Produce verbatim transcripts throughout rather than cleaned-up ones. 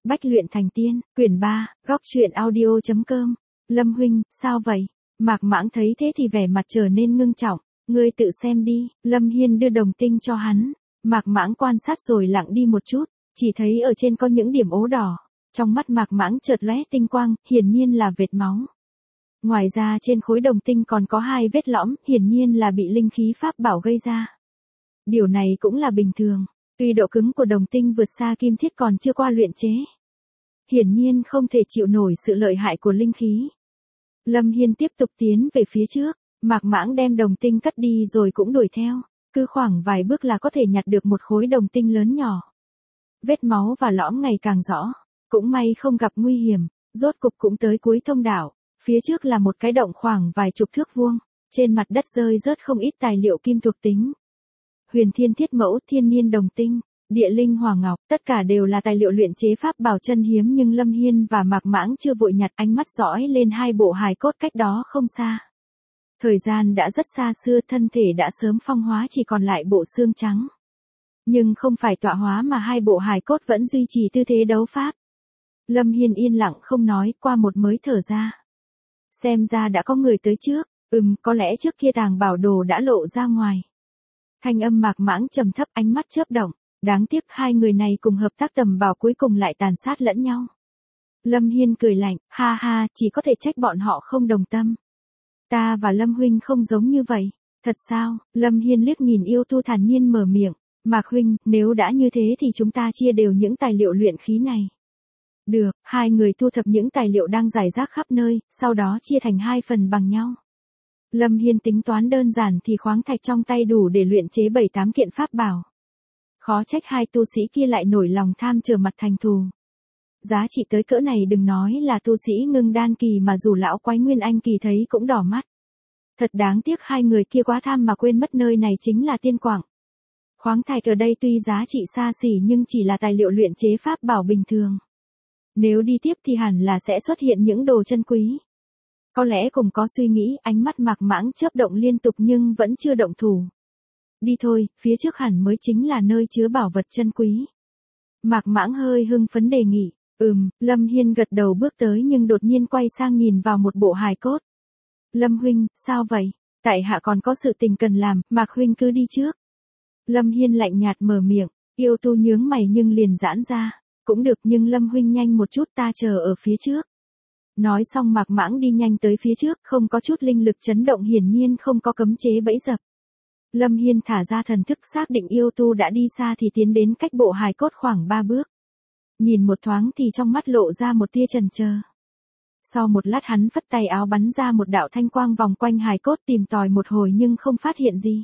Bách luyện thành tiên, quyển ba, góc truyện audio.com. Lâm huynh, sao vậy? Mạc Mãng thấy thế thì vẻ mặt trở nên ngưng trọng. Ngươi tự xem đi. Lâm Hiên đưa đồng tinh cho hắn. Mạc Mãng quan sát rồi lặng đi một chút, chỉ thấy ở trên có những điểm ố đỏ. Trong mắt Mạc Mãng chợt lóe tinh quang, hiển nhiên là vệt máu. Ngoài ra trên khối đồng tinh còn có hai vết lõm, hiển nhiên là bị linh khí pháp bảo gây ra. Điều này cũng là bình thường. Tuy độ cứng của đồng tinh vượt xa kim thiết còn chưa qua luyện chế, hiển nhiên không thể chịu nổi sự lợi hại của linh khí. Lâm Hiên tiếp tục tiến về phía trước, Mạc Mãng đem đồng tinh cất đi rồi cũng đuổi theo, cứ khoảng vài bước là có thể nhặt được một khối đồng tinh lớn nhỏ. Vết máu và lõm ngày càng rõ, cũng may không gặp nguy hiểm, rốt cục cũng tới cuối thông đạo, phía trước là một cái động khoảng vài chục thước vuông, trên mặt đất rơi rớt không ít tài liệu kim thuộc tính. Huyền Thiên Thiết Mẫu, Thiên Niên Đồng Tinh, Địa Linh Hỏa Ngọc, tất cả đều là tài liệu luyện chế pháp bảo chân hiếm, nhưng Lâm Hiên và Mạc Mãng chưa vội nhặt, ánh mắt dõi lên hai bộ hài cốt cách đó không xa. Thời gian đã rất xa xưa, thân thể đã sớm phong hóa, chỉ còn lại bộ xương trắng. Nhưng không phải tọa hóa mà hai bộ hài cốt vẫn duy trì tư thế đấu pháp. Lâm Hiên yên lặng không nói, qua một mới thở ra. Xem ra đã có người tới trước, ừm, có lẽ trước kia tàng bảo đồ đã lộ ra ngoài. Thanh âm Mạc Mãng trầm thấp, ánh mắt chớp động, đáng tiếc hai người này cùng hợp tác tầm bảo cuối cùng lại tàn sát lẫn nhau. Lâm Hiên cười lạnh, ha ha, chỉ có thể trách bọn họ không đồng tâm. Ta và Lâm huynh không giống như vậy. Thật sao? Lâm Hiên liếc nhìn yêu tu thản nhiên mở miệng, Mạc huynh, nếu đã như thế thì chúng ta chia đều những tài liệu luyện khí này. Được, hai người thu thập những tài liệu đang rải rác khắp nơi, sau đó chia thành hai phần bằng nhau. Lâm Hiên tính toán đơn giản thì khoáng thạch trong tay đủ để luyện chế bảy tám kiện pháp bảo. Khó trách hai tu sĩ kia lại nổi lòng tham trở mặt thành thù. Giá trị tới cỡ này đừng nói là tu sĩ ngưng đan kỳ mà dù lão quái nguyên anh kỳ thấy cũng đỏ mắt. Thật đáng tiếc hai người kia quá tham mà quên mất nơi này chính là Tiên Quảng. Khoáng thạch ở đây tuy giá trị xa xỉ nhưng chỉ là tài liệu luyện chế pháp bảo bình thường. Nếu đi tiếp thì hẳn là sẽ xuất hiện những đồ chân quý. Có lẽ cùng có suy nghĩ, ánh mắt Mạc Mãng chớp động liên tục nhưng vẫn chưa động thủ. Đi thôi, phía trước hẳn mới chính là nơi chứa bảo vật chân quý. Mạc Mãng hơi hưng phấn đề nghị. Ừm, Lâm Hiên gật đầu bước tới nhưng đột nhiên quay sang nhìn vào một bộ hài cốt. Lâm huynh, sao vậy? Tại hạ còn có sự tình cần làm, Mạc huynh cứ đi trước. Lâm Hiên lạnh nhạt mở miệng, yêu tu nhướng mày nhưng liền giãn ra. Cũng được nhưng Lâm huynh nhanh một chút, ta chờ ở phía trước. Nói xong Mạc Mãng đi nhanh tới phía trước, không có chút linh lực chấn động, hiển nhiên không có cấm chế bẫy dập. Lâm Hiên thả ra thần thức xác định yêu tu đã đi xa thì tiến đến cách bộ hài cốt khoảng ba bước. Nhìn một thoáng thì trong mắt lộ ra một tia chần chờ. Sau một lát hắn phất tay áo bắn ra một đạo thanh quang vòng quanh hài cốt, tìm tòi một hồi nhưng không phát hiện gì.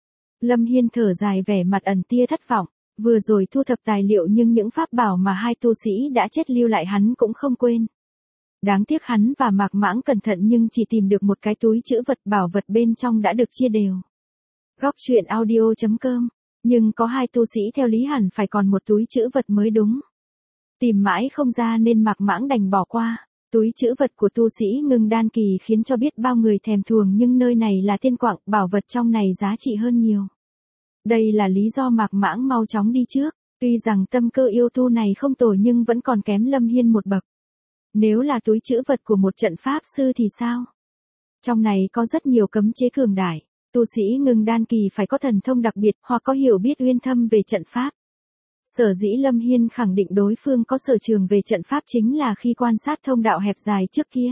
Lâm Hiên thở dài, vẻ mặt ẩn tia thất vọng. Vừa rồi thu thập tài liệu nhưng những pháp bảo mà hai tu sĩ đã chết lưu lại hắn cũng không quên. Đáng tiếc hắn và Mạc Mãng cẩn thận nhưng chỉ tìm được một cái túi trữ vật, bảo vật bên trong đã được chia đều. Góc truyện audio.com. Nhưng có hai tu sĩ theo lý hẳn phải còn một túi trữ vật mới đúng. Tìm mãi không ra nên Mạc Mãng đành bỏ qua. Túi trữ vật của tu sĩ ngưng đan kỳ khiến cho biết bao người thèm thuồng, nhưng nơi này là Tiên Quảng, bảo vật trong này giá trị hơn nhiều. Đây là lý do Mạc Mãng mau chóng đi trước. Tuy rằng tâm cơ yêu tu này không tồi nhưng vẫn còn kém Lâm Hiên một bậc. Nếu là túi trữ vật của một trận pháp sư thì sao? Trong này có rất nhiều cấm chế cường đại. Tu sĩ ngưng đan kỳ phải có thần thông đặc biệt hoặc có hiểu biết uyên thâm về trận pháp. Sở dĩ Lâm Hiên khẳng định đối phương có sở trường về trận pháp chính là khi quan sát thông đạo hẹp dài trước kia.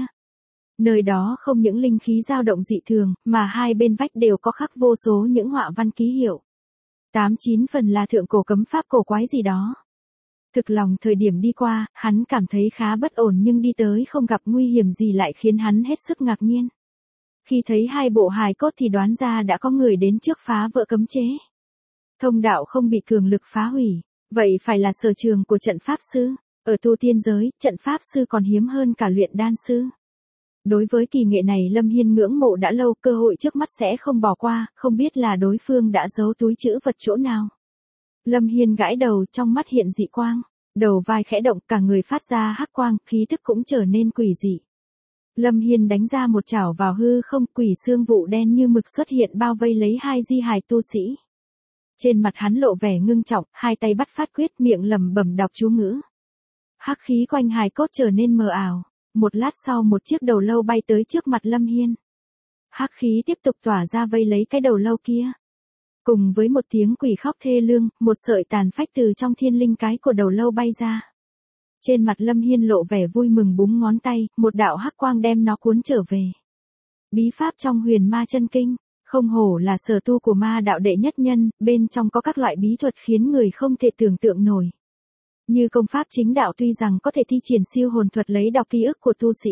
Nơi đó không những linh khí dao động dị thường, mà hai bên vách đều có khắc vô số những họa văn ký hiệu. Tám chín phần là thượng cổ cấm pháp cổ quái gì đó. Thực lòng thời điểm đi qua, hắn cảm thấy khá bất ổn nhưng đi tới không gặp nguy hiểm gì lại khiến hắn hết sức ngạc nhiên. Khi thấy hai bộ hài cốt thì đoán ra đã có người đến trước phá vỡ cấm chế. Thông đạo không bị cường lực phá hủy, vậy phải là sở trường của trận pháp sư. Ở tu tiên giới, trận pháp sư còn hiếm hơn cả luyện đan sư. Đối với kỳ nghệ này Lâm Hiên ngưỡng mộ đã lâu, cơ hội trước mắt sẽ không bỏ qua, không biết là đối phương đã giấu túi trữ vật chỗ nào. Lâm Hiên gãi đầu, trong mắt hiện dị quang, đầu vai khẽ động, cả người phát ra hắc quang, khí tức cũng trở nên quỷ dị. Lâm Hiên đánh ra một chảo vào hư không, quỷ xương vụ đen như mực xuất hiện bao vây lấy hai di hài tu sĩ. Trên mặt hắn lộ vẻ ngưng trọng, hai tay bắt phát quyết, miệng lẩm bẩm đọc chú ngữ. Hắc khí quanh hài cốt trở nên mờ ảo. Một lát sau một chiếc đầu lâu bay tới trước mặt Lâm Hiên. Hắc khí tiếp tục tỏa ra vây lấy cái đầu lâu kia. Cùng với một tiếng quỷ khóc thê lương, một sợi tàn phách từ trong thiên linh cái của đầu lâu bay ra. Trên mặt Lâm Hiên lộ vẻ vui mừng búng ngón tay, một đạo hắc quang đem nó cuốn trở về. Bí pháp trong Huyền Ma Chân Kinh, không hổ là sở tu của ma đạo đệ nhất nhân, bên trong có các loại bí thuật khiến người không thể tưởng tượng nổi. Như công pháp chính đạo tuy rằng có thể thi triển siêu hồn thuật lấy đọc ký ức của tu sĩ,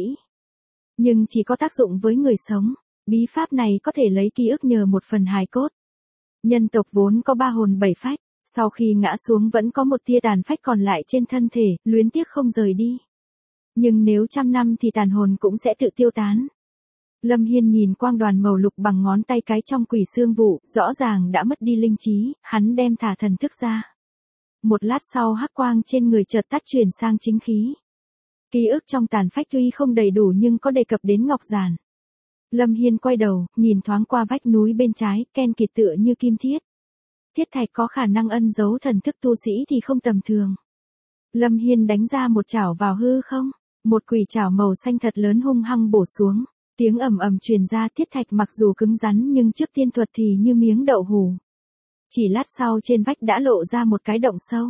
nhưng chỉ có tác dụng với người sống. Bí pháp này có thể lấy ký ức nhờ một phần hài cốt. Nhân tộc vốn có ba hồn bảy phách, sau khi ngã xuống vẫn có một tia tàn phách còn lại trên thân thể, luyến tiếc không rời đi. Nhưng nếu trăm năm thì tàn hồn cũng sẽ tự tiêu tán. Lâm Hiên nhìn quang đoàn màu lục bằng ngón tay cái trong quỷ xương vụ, rõ ràng đã mất đi linh trí, hắn đem thả thần thức ra. Một lát sau hắc quang trên người chợt tắt chuyển sang chính khí. Ký ức trong tàn phách tuy không đầy đủ nhưng có đề cập đến ngọc giản. Lâm Hiên quay đầu, nhìn thoáng qua vách núi bên trái, ken kiệt tựa như kim thiết. Thiết thạch có khả năng ẩn giấu thần thức tu sĩ thì không tầm thường. Lâm Hiên đánh ra một chảo vào hư không, một quỷ chảo màu xanh thật lớn hung hăng bổ xuống, tiếng ầm ầm truyền ra. Thiết thạch mặc dù cứng rắn nhưng trước tiên thuật thì như miếng đậu hủ. Chỉ lát sau trên vách đã lộ ra một cái động sâu.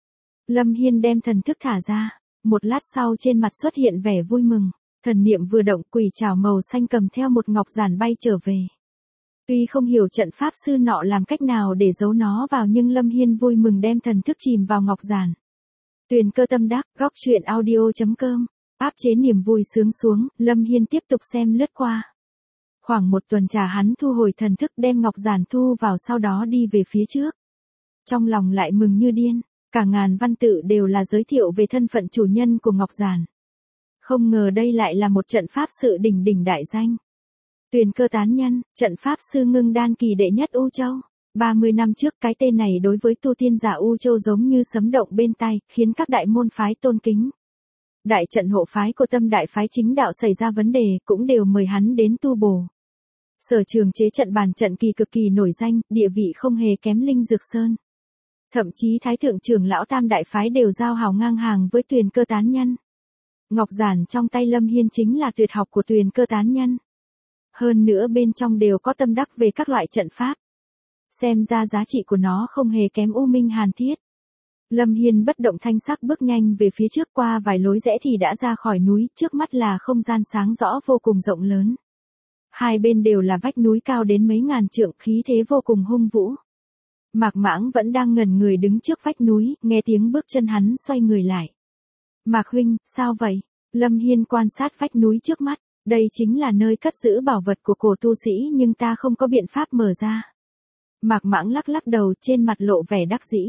Lâm Hiên đem thần thức thả ra, một lát sau trên mặt xuất hiện vẻ vui mừng. Thần niệm vừa động, quỷ trảo màu xanh cầm theo một ngọc giản bay trở về. Tuy không hiểu trận pháp sư nọ làm cách nào để giấu nó vào nhưng Lâm Hiên vui mừng đem thần thức chìm vào ngọc giản. Tuyền Cơ Tâm Đắc, góc truyện audio chấm com. Áp chế niềm vui sướng xuống, Lâm Hiên tiếp tục xem lướt qua. Khoảng một tuần trà hắn thu hồi thần thức đem ngọc giản thu vào sau đó đi về phía trước. Trong lòng lại mừng như điên, cả ngàn văn tự đều là giới thiệu về thân phận chủ nhân của ngọc giản. Không ngờ đây lại là một trận pháp sự đỉnh đỉnh đại danh. Tuyền Cơ Tán Nhân, trận pháp sư ngưng đan kỳ đệ nhất U Châu. ba mươi năm trước cái tên này đối với tu tiên giả U Châu giống như sấm động bên tai, khiến các đại môn phái tôn kính. Đại trận hộ phái của Tâm Đại phái chính đạo xảy ra vấn đề, cũng đều mời hắn đến tu bổ. Sở trường chế trận bàn trận kỳ cực kỳ nổi danh, địa vị không hề kém Linh Dược Sơn. Thậm chí Thái thượng trưởng lão Tam Đại phái đều giao hảo ngang hàng với Tuyền Cơ Tán Nhân. Ngọc giản trong tay Lâm Hiên chính là tuyệt học của Tuyền Cơ Tán Nhân. Hơn nữa bên trong đều có tâm đắc về các loại trận pháp. Xem ra giá trị của nó không hề kém U Minh Hàn Thiết. Lâm Hiên bất động thanh sắc bước nhanh về phía trước, qua vài lối rẽ thì đã ra khỏi núi, trước mắt là không gian sáng rõ vô cùng rộng lớn. Hai bên đều là vách núi cao đến mấy ngàn trượng, khí thế vô cùng hung vũ. Mạc Mãng vẫn đang ngẩn người đứng trước vách núi, nghe tiếng bước chân hắn xoay người lại. Mạc huynh, sao vậy? Lâm Hiên quan sát vách núi trước mắt, đây chính là nơi cất giữ bảo vật của cổ tu sĩ nhưng ta không có biện pháp mở ra. Mạc Mãng lắc lắc đầu, trên mặt lộ vẻ đắc dĩ.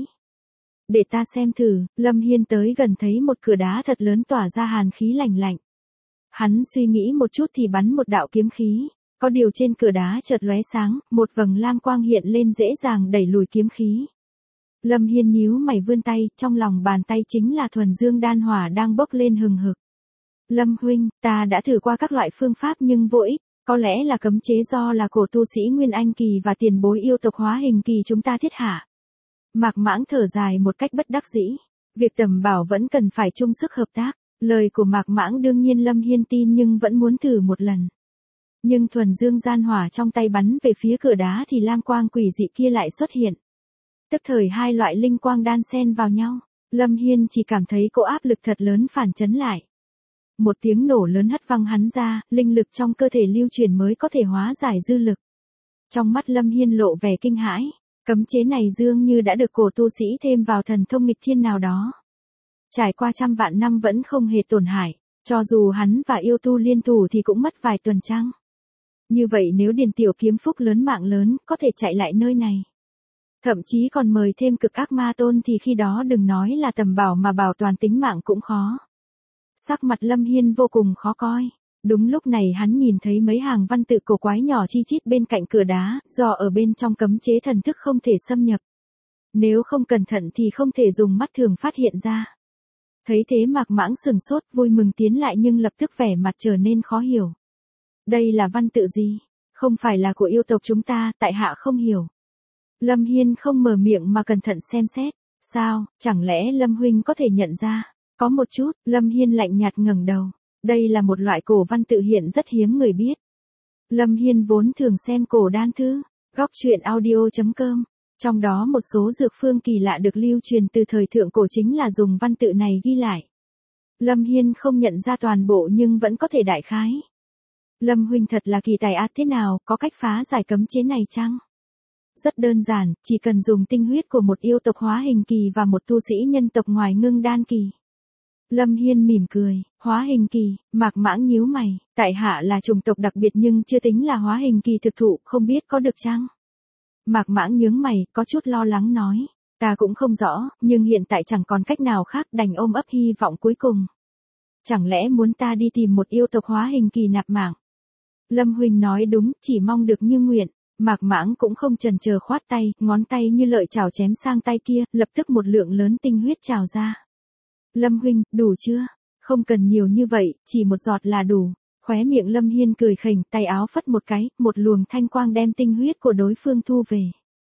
Để ta xem thử. Lâm Hiên tới gần thấy một cửa đá thật lớn tỏa ra hàn khí lạnh lạnh. Hắn suy nghĩ một chút thì bắn một đạo kiếm khí, có điều trên cửa đá chợt lóe sáng, một vầng lam quang hiện lên dễ dàng đẩy lùi kiếm khí. Lâm Hiên nhíu mày vươn tay, trong lòng bàn tay chính là thuần dương đan hỏa đang bốc lên hừng hực. Lâm huynh, ta đã thử qua các loại phương pháp nhưng vô ích, có lẽ là cấm chế do là cổ tu sĩ Nguyên Anh kỳ và tiền bối yêu tộc hóa hình kỳ chúng ta thiết hạ. Mạc Mãng thở dài một cách bất đắc dĩ, việc tầm bảo vẫn cần phải chung sức hợp tác. Lời của Mạc Mãng đương nhiên Lâm Hiên tin nhưng vẫn muốn thử một lần. Nhưng thuần dương gian hỏa trong tay bắn về phía cửa đá thì lam quang quỷ dị kia lại xuất hiện. Tức thời hai loại linh quang đan xen vào nhau, Lâm Hiên chỉ cảm thấy cỗ áp lực thật lớn phản chấn lại. Một tiếng nổ lớn hất văng hắn ra, linh lực trong cơ thể lưu truyền mới có thể hóa giải dư lực. Trong mắt Lâm Hiên lộ vẻ kinh hãi, cấm chế này dường như đã được cổ tu sĩ thêm vào thần thông nghịch thiên nào đó. Trải qua trăm vạn năm vẫn không hề tổn hại, cho dù hắn và yêu tu liên thủ thì cũng mất vài tuần trăng. Như vậy nếu Điền Tiểu Kiếm phúc lớn mạng lớn, có thể chạy lại nơi này. Thậm chí còn mời thêm cực ác ma tôn thì khi đó đừng nói là tầm bảo mà bảo toàn tính mạng cũng khó. Sắc mặt Lâm Hiên vô cùng khó coi. Đúng lúc này hắn nhìn thấy mấy hàng văn tự cổ quái nhỏ chi chít bên cạnh cửa đá, do ở bên trong cấm chế thần thức không thể xâm nhập. Nếu không cẩn thận thì không thể dùng mắt thường phát hiện ra. Thấy thế Mạc Mãng sừng sốt, vui mừng tiến lại nhưng lập tức vẻ mặt trở nên khó hiểu. Đây là văn tự gì? Không phải là của yêu tộc chúng ta, tại hạ không hiểu. Lâm Hiên không mở miệng mà cẩn thận xem xét. Sao, chẳng lẽ Lâm huynh có thể nhận ra? Có một chút, Lâm Hiên lạnh nhạt ngẩng đầu. Đây là một loại cổ văn tự hiện rất hiếm người biết. Lâm Hiên vốn thường xem cổ đan thư, góc truyện audio chấm com. Trong đó một số dược phương kỳ lạ được lưu truyền từ thời thượng cổ chính là dùng văn tự này ghi lại. Lâm Hiên không nhận ra toàn bộ nhưng vẫn có thể đại khái. Lâm huynh thật là kỳ tài ác thế nào, có cách phá giải cấm chế này chăng? Rất đơn giản, chỉ cần dùng tinh huyết của một yêu tộc hóa hình kỳ và một tu sĩ nhân tộc ngoài ngưng đan kỳ. Lâm Hiên mỉm cười, hóa hình kỳ, Mạc Mãng nhíu mày, tại hạ là chủng tộc đặc biệt nhưng chưa tính là hóa hình kỳ thực thụ, không biết có được chăng? Mạc Mãng nhướng mày, có chút lo lắng nói, ta cũng không rõ, nhưng hiện tại chẳng còn cách nào khác, đành ôm ấp hy vọng cuối cùng. Chẳng lẽ muốn ta đi tìm một yêu tộc hóa hình kỳ nạp mạng? Lâm huynh nói đúng, chỉ mong được như nguyện. Mạc Mãng cũng không chần chờ khoát tay, ngón tay như lợi chảo chém sang tay kia, lập tức một lượng lớn tinh huyết trào ra. Lâm huynh, đủ chưa? Không cần nhiều như vậy, chỉ một giọt là đủ. Khóe miệng Lâm Hiên cười khỉnh, tay áo phất một cái, một luồng thanh quang đem tinh huyết của đối phương thu về.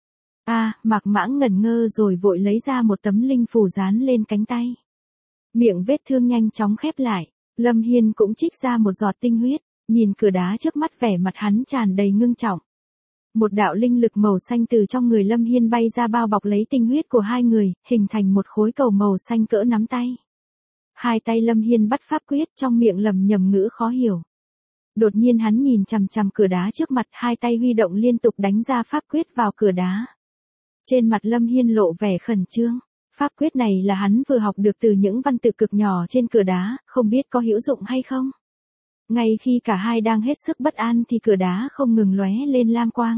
A, à, Mạc Mãng ngẩn ngơ rồi vội lấy ra một tấm linh phù dán lên cánh tay. Miệng vết thương nhanh chóng khép lại, Lâm Hiên cũng trích ra một giọt tinh huyết, nhìn cửa đá trước mắt vẻ mặt hắn tràn đầy ngưng trọng. Một đạo linh lực màu xanh từ trong người Lâm Hiên bay ra bao bọc lấy tinh huyết của hai người, hình thành một khối cầu màu xanh cỡ nắm tay. Hai tay Lâm Hiên bắt pháp quyết, trong miệng lầm nhầm ngữ khó hiểu. Đột nhiên hắn nhìn chằm chằm cửa đá trước mặt, hai tay huy động liên tục đánh ra pháp quyết vào cửa đá. Trên mặt Lâm Hiên lộ vẻ khẩn trương. Pháp quyết này là hắn vừa học được từ những văn tự cực nhỏ trên cửa đá, không biết có hữu dụng hay không. Ngay khi cả hai đang hết sức bất an thì cửa đá không ngừng lóe lên lam quang.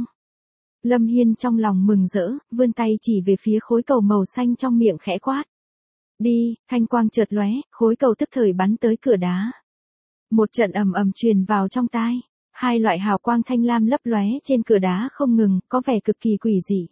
Lâm Hiên trong lòng mừng rỡ, vươn tay chỉ về phía khối cầu màu xanh trong miệng khẽ quát. Đi, thanh quang chợt lóe, khối cầu tức thời bắn tới cửa đá. Một trận ầm ầm truyền vào trong tai, hai loại hào quang thanh lam lấp lóe trên cửa đá không ngừng, có vẻ cực kỳ quỷ dị.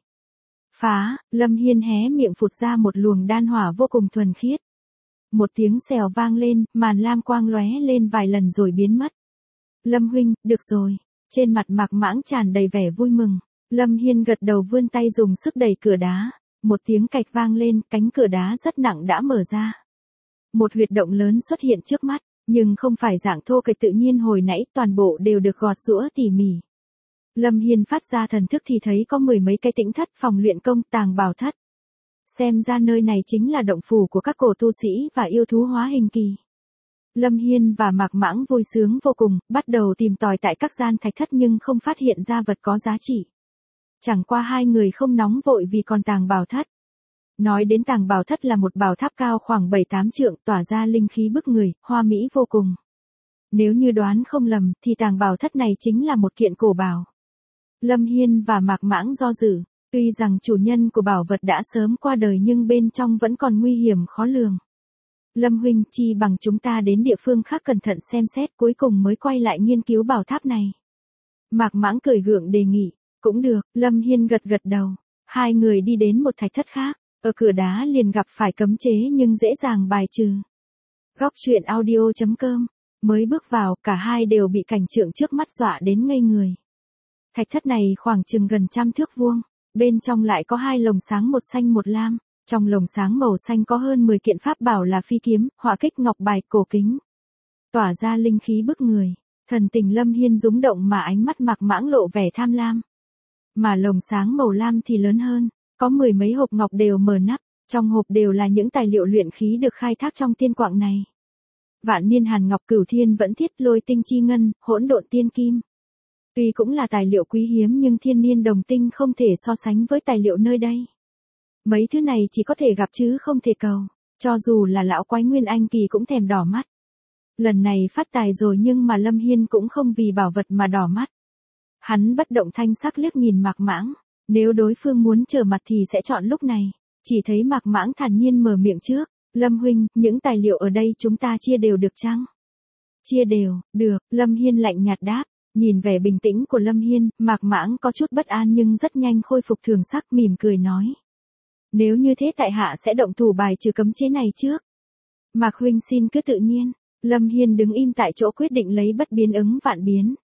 Phá, Lâm Hiên hé miệng phụt ra một luồng đan hỏa vô cùng thuần khiết. Một tiếng xèo vang lên, màn lam quang lóe lên vài lần rồi biến mất. Lâm huynh, được rồi. Trên mặt Mạc Mãng tràn đầy vẻ vui mừng. Lâm Hiên gật đầu vươn tay dùng sức đẩy cửa đá. Một tiếng cạch vang lên, cánh cửa đá rất nặng đã mở ra. Một huyệt động lớn xuất hiện trước mắt, nhưng không phải dạng thô kệch tự nhiên hồi nãy, toàn bộ đều được gọt giũa tỉ mỉ. Lâm Hiên phát ra thần thức thì thấy có mười mấy cái tĩnh thất, phòng luyện công, tàng bảo thất. Xem ra nơi này chính là động phủ của các cổ tu sĩ và yêu thú hóa hình kỳ. Lâm Hiên và Mạc Mãng vui sướng vô cùng, bắt đầu tìm tòi tại các gian thạch thất nhưng không phát hiện ra vật có giá trị. Chẳng qua hai người không nóng vội vì còn tàng bảo thất. Nói đến tàng bảo thất là một bảo tháp cao khoảng bảy tám trượng, tỏa ra linh khí bức người, hoa mỹ vô cùng. Nếu như đoán không lầm thì tàng bảo thất này chính là một kiện cổ bảo. Lâm Hiên và Mạc Mãng do dự, tuy rằng chủ nhân của bảo vật đã sớm qua đời nhưng bên trong vẫn còn nguy hiểm khó lường. Lâm huynh, chi bằng chúng ta đến địa phương khác cẩn thận xem xét, cuối cùng mới quay lại nghiên cứu bảo tháp này. Mạc Mãng cười gượng đề nghị, cũng được. Lâm Hiên gật gật đầu. Hai người đi đến một thạch thất khác, ở cửa đá liền gặp phải cấm chế nhưng dễ dàng bài trừ. Góc truyện audio chấm com. Mới bước vào, cả hai đều bị cảnh tượng trước mắt dọa đến ngây người. Thạch thất này khoảng chừng gần trăm thước vuông, bên trong lại có hai lồng sáng một xanh một lam, trong lồng sáng màu xanh có hơn mười kiện pháp bảo là phi kiếm, họa kích ngọc bài, cổ kính. Tỏa ra linh khí bức người, thần tình Lâm Hiên rúng động mà ánh mắt Mạc Mãng lộ vẻ tham lam. Mà lồng sáng màu lam thì lớn hơn, có mười mấy hộp ngọc đều mở nắp, trong hộp đều là những tài liệu luyện khí được khai thác trong tiên quạng này. Vạn niên hàn ngọc, cửu thiên vẫn thiết, lôi tinh chi ngân, hỗn độn tiên kim. Tuy cũng là tài liệu quý hiếm nhưng thiên niên đồng tinh không thể so sánh với tài liệu nơi đây. Mấy thứ này chỉ có thể gặp chứ không thể cầu, cho dù là lão quái Nguyên Anh kỳ cũng thèm đỏ mắt. Lần này phát tài rồi nhưng mà Lâm Hiên cũng không vì bảo vật mà đỏ mắt. Hắn bất động thanh sắc liếc nhìn Mạc Mãng, nếu đối phương muốn trở mặt thì sẽ chọn lúc này. Chỉ thấy Mạc Mãng thản nhiên mở miệng trước, Lâm huynh, những tài liệu ở đây chúng ta chia đều được chăng? Chia đều, được. Lâm Hiên lạnh nhạt đáp. Nhìn vẻ bình tĩnh của Lâm Hiên, Mạc Mãng có chút bất an nhưng rất nhanh khôi phục thường sắc, mỉm cười nói. Nếu như thế tại hạ sẽ động thủ bài trừ cấm chế này trước. Mạc huynh xin cứ tự nhiên. Lâm Hiên đứng im tại chỗ quyết định lấy bất biến ứng vạn biến.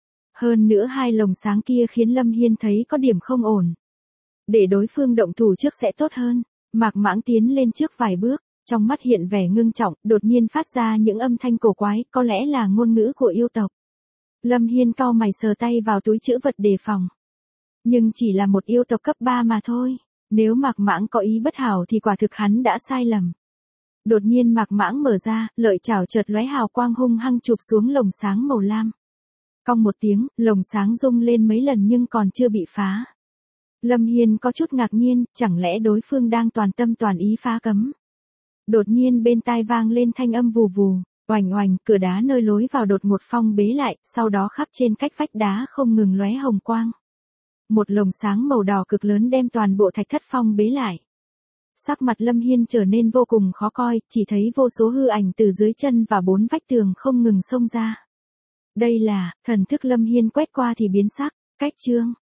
Hơn nữa hai lồng sáng kia khiến Lâm Hiên thấy có điểm không ổn. Để đối phương động thủ trước sẽ tốt hơn. Mạc Mãng tiến lên trước vài bước, Trong mắt hiện vẻ ngưng trọng, đột nhiên phát ra những âm thanh cổ quái, có lẽ là ngôn ngữ của yêu tộc. Lâm Hiên cau mày sờ tay vào túi trữ vật đề phòng. Nhưng chỉ là một yêu tộc cấp ba mà thôi. Nếu Mạc Mãng có ý bất hảo thì quả thực hắn đã sai lầm. Đột nhiên Mạc Mãng mở ra, lợi chảo chợt lóe hào quang hung hăng chụp xuống lồng sáng màu lam. Cong một tiếng, lồng sáng rung lên mấy lần nhưng còn chưa bị phá. Lâm Hiên có chút ngạc nhiên, chẳng lẽ đối phương đang toàn tâm toàn ý phá cấm. Đột nhiên bên tai vang lên thanh âm vù vù, oành oành, cửa đá nơi lối vào đột ngột phong bế lại, sau đó khắp trên cách vách đá không ngừng lóe hồng quang. Một lồng sáng màu đỏ cực lớn đem toàn bộ thạch thất phong bế lại. Sắc mặt Lâm Hiên trở nên vô cùng khó coi, chỉ thấy vô số hư ảnh từ dưới chân và bốn vách tường không ngừng xông ra. Đây là, thần thức Lâm Hiên quét qua thì biến sắc, cách chương.